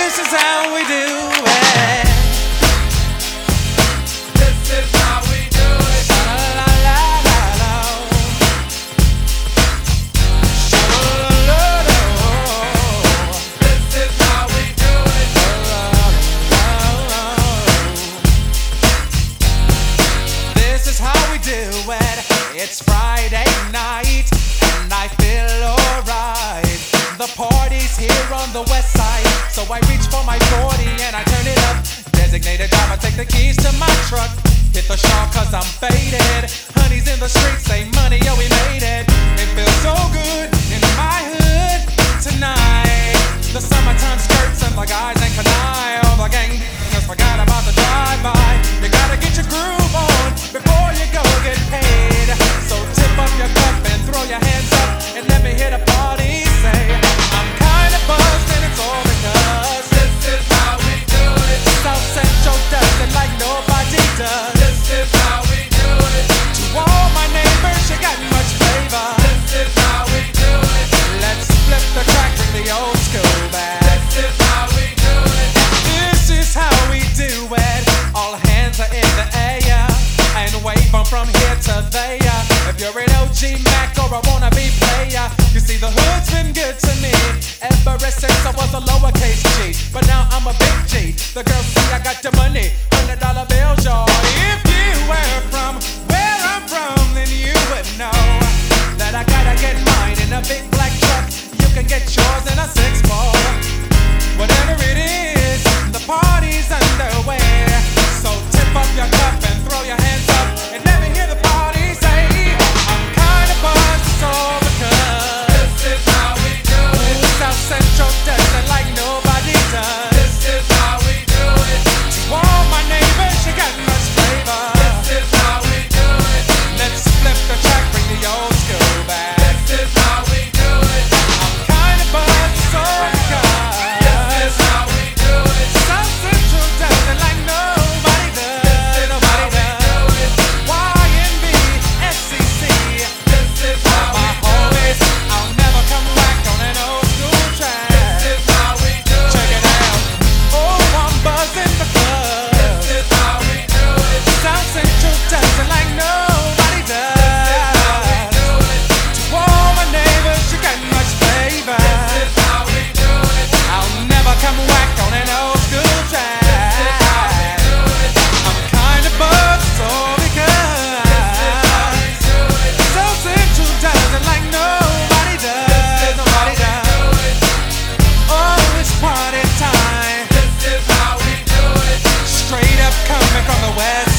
This is how we do it. This is how we do it. Sha-la-la-la-la. Sha-la-la-la-la. This is how we do it. This is how we do it. It's Friday night and I feel alright. The party's here on the west side, so I reach for my 40 and I turn it up. Designated driver, take the keys to my truck. Hit the shawl cause I'm faded. Honey's in the streets, say money, yo, we made it. It feels so good in my hood tonight. The summertime skirts and the guys ain't canine. All the gang just forgot about the drive-by. You gotta get your groove on before you go get paid. So tip up your cup and throw your hands up and let me hear the party say, I'm kinda buzzed and it's all because This is how we do it. South Central does it like nobody does. This is how we do it. To all my neighbors, you got much flavor. This is how we do it. Let's flip the track, bring the old school back. This is how we do it. This is how we do it. All hands are in the air and wave from here to there. If you're an OG Mac or a wannabe player, you see the hood's been good to me ever since I was a lowercase G. But now I'm a big G. The girls see I got the money, $100 bills, y'all. If you were from where I'm from, then you would know that I gotta get mine in a big black truck. You can get yours in a 6-4. Whatever it is, the party's underway. So tip up your cup and throw your hands up and let me hear the party say, I'm kinda buzzed, it's all because This is how we do it. South Central does it like nobody does. This is how we do it. To all my neighbors, you got much flavor. This is how we do it. Let's flip the track, bring the old school back. This is how we do it. I'm kinda buzzed, it's all This because is how we do it. South Central does it like nobody does. Nobody does. YNB, SCC. This is how My we do it. homies, I'll never come back on an old school track. This is how we do it. Check it out. Oh, I'm buzzing because This is how we do it. South Central does it like nobody does. Do it. To all my neighbors, you got much flavor. This is how we do it. I'll never come back on an old school track. I'm kinda buzzed, so because South Central does it like nobody does. Nobody does. Oh, it's party time. This is how we do it. Straight up coming from the west